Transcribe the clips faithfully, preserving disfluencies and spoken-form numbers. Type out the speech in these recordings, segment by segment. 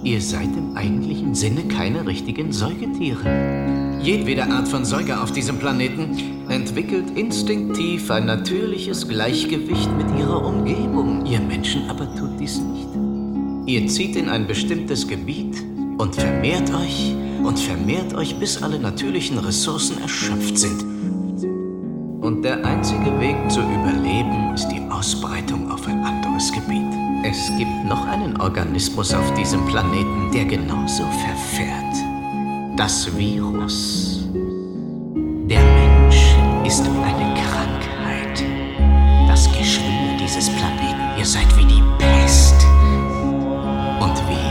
Ihr seid im eigentlichen Sinne keine richtigen Säugetiere. Jedwede Art von Säuger auf diesem Planeten entwickelt instinktiv ein natürliches Gleichgewicht mit ihrer Umgebung. Ihr Menschen aber tut dies nicht. Ihr zieht in ein bestimmtes Gebiet und vermehrt euch und vermehrt euch, bis alle natürlichen Ressourcen erschöpft sind. Und der einzige Weg zu überleben ist die Ausbreitung auf ein anderes Gebiet. Es gibt noch einen Organismus auf diesem Planeten, der genauso verfährt. Das Virus. Der Mensch ist eine Krankheit. Das Geschwür dieses Planeten. Ihr seid wie die Pest. Und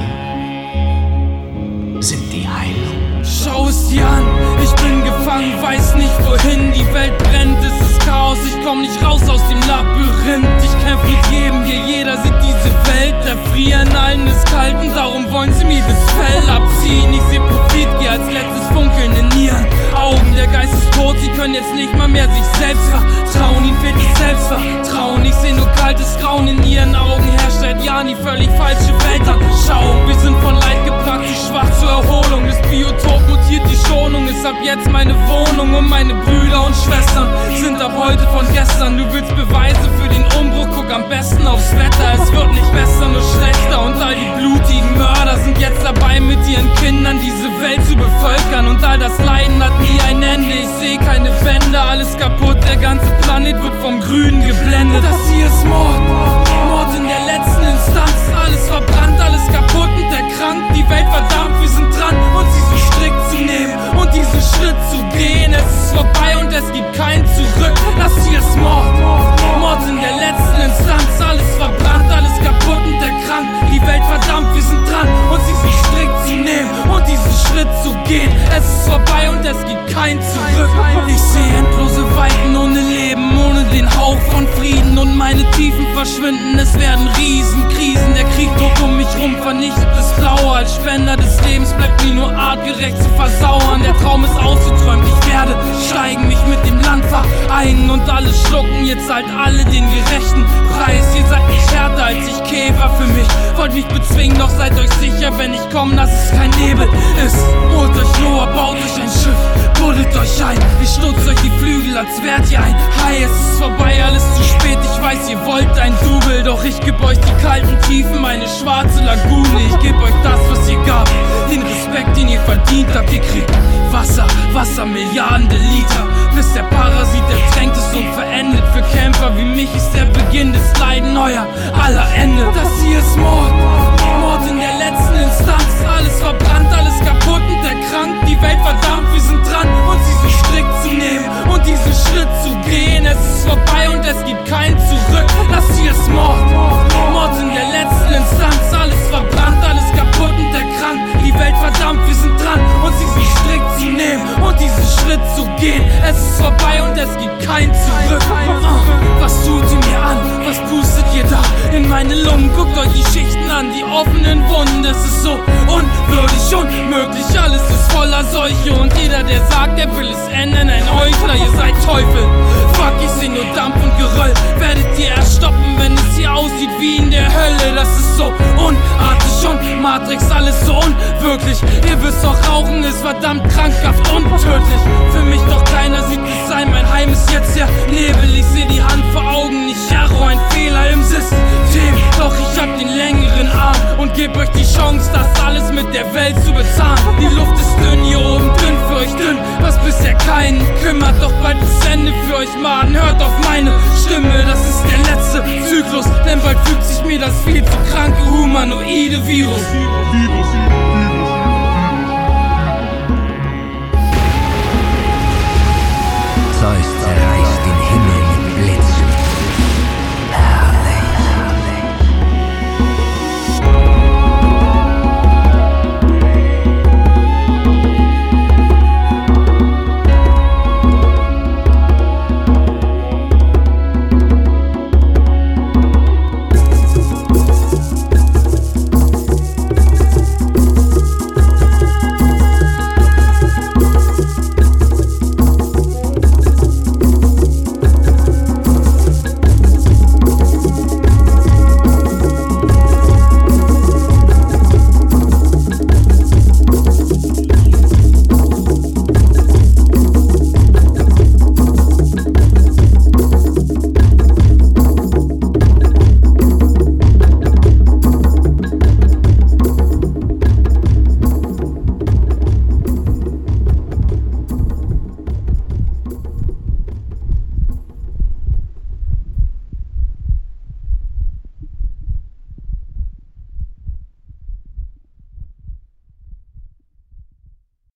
wir sind die Heilung. Schau es dir an, ich bin gefangen, weiß nicht wohin. Die Welt brennt, es ist Chaos, ich komm nicht raus aus dem Labyrinth. Ich kämpf mit jedem hier, jeder sieht diese Welt erfrieren. Allen ist kalt und darum wollen sie mir das Fell abziehen. Ich seh Profit, geh als letztes Funkeln in ihren Augen. Der Geist ist tot, sie können jetzt nicht mal mehr sich selbst vertrauen. Ihnen fehlt das Selbstvertrauen, ich seh nur kaltes Grauen in ihren Augen. Herrscht seit Jahren die völlig falsche Weltanschauung. Wir sind von Leid geplagt, zu schwach zur Erholung. Das Biotop mutiert, die Schonung ist ab jetzt meine Wohnung. Und meine Brüder und Schwestern sind ab heute von gestern. Du willst Beweise für den Umbruch, guck am besten aufs Wetter. Es wird nicht besser, nur schlechter. Und all die blutigen Mörder sind jetzt dabei, mit ihren Kindern diese Welt zu bevölkern. Und all das Leiden hat nie ein Ende. Ich seh keine Wände, alles kaputt. Der ganze Planet wird vom Grünen geblendet. Das hier ist Mord, Mord in der letzten Instanz. Alles verbrannt, alles kaputt und erkrankt. Die Welt verdammt, wir sind dran, uns diesen Strick zu nehmen und diesen Schritt zu gehen. Es ist vorbei und es gibt kein Zurück. Das hier ist Mord, Mord in der letzten Instanz. Alles verbrannt, alles kaputt und erkrankt. Die Welt verdammt, wir sind dran, uns diesen Strick zu nehmen und diesen Schritt zu gehen. Es ist vorbei und es gibt kein Zurück. Ich sehe endlose Weiten ohne Leben, ohne den Hauch von Frieden. Und meine Tiefen verschwinden, es werden Riesenkrisen. Der Krieg tobt um mich rum, vernichtet das Blaue. Als Spender des Lebens bleibt mir nur artgerecht zu versauern. Der Traum ist ausgeträumt, ich werde steigen, mich mit dem Land vereinen. Und alle schlucken, jetzt zahlt alle den gerechten Preis. Ihr seid nicht härter als ich, Käfer für mich. Wollt mich bezwingen, doch seid euch sicher, wenn ich komme, dass es kein Nebel ist. Holt euch Noah, baut euch ein Schiff, buddelt euch ein. Ich stutzt euch die Flügel, als wärt ihr ein Hai. Es ist vorbei, alles zu spät, ich weiß, ihr wollt ein Double. Doch ich geb euch die kalten Tiefen, meine schwarze Lagune. Ich geb euch das, was ihr gab, den Respekt, den ihr verdient habt. Ihr kriegt Wasser, Wasser, Milliarden Liter, bis der Parasit ertränkt ist und verendet. Für Kämpfer wie mich ist der Beginn des Leiden euer aller Ende. Das hier ist Mord, Mord in der letzten Instanz. Alles verbrannt, alles kaputt und erkrankt. Die Welt verdammt, wir sind dran, uns diesen Strick zu nehmen und diesen Schritt zu gehen. Es ist vorbei und es gibt kein Zurück. Das hier ist Mord, Mord in der letzten Instanz. Alles verbrannt, alles kaputt und erkrankt. Die Welt verdammt, wir sind dran, uns diesen Strick zu nehmen und diesen Schritt zu gehen. Es ist vorbei und es gibt kein Zurück. uh, Was tut ihr mir an? Was pustet ihr da in meine Lungen? Guckt euch die Schichten an, die offenen Wunden. Es ist so unwürdig, unmöglich, alles ist voller Seuche. Und jeder, der sagt, er will es ändern, ein Heuchler, ihr seid Teufel. Fuck, ich seh nur Dampf und Geröll. Werdet ihr erst stoppen, wenn es hier aussieht wie in der Hölle. Das ist so unartig und Matrix, alles so unwirklich. Ihr wisst doch, Rauchen ist verdammt krankhaft und tödlich. Für mich doch keiner sieht es sein, mein Heim ist jetzt der Nebel. Ich seh die Hand vor Augen, nicht Jarro, ein Fehler im System. Doch ich hab den längeren Arm und geb euch die Chance, das alles mit der Welt zu bezahlen. Die Luft ist dünn, hier oben dünn, für euch dünn, was bisher keinen kümmert. Doch bald ist Ende für euch Maden, hört auf meine Stimme. Das ist der letzte Zyklus, denn bald fügt sich mir das viel zu kranke humanoide Virus. Virus, Virus, Virus.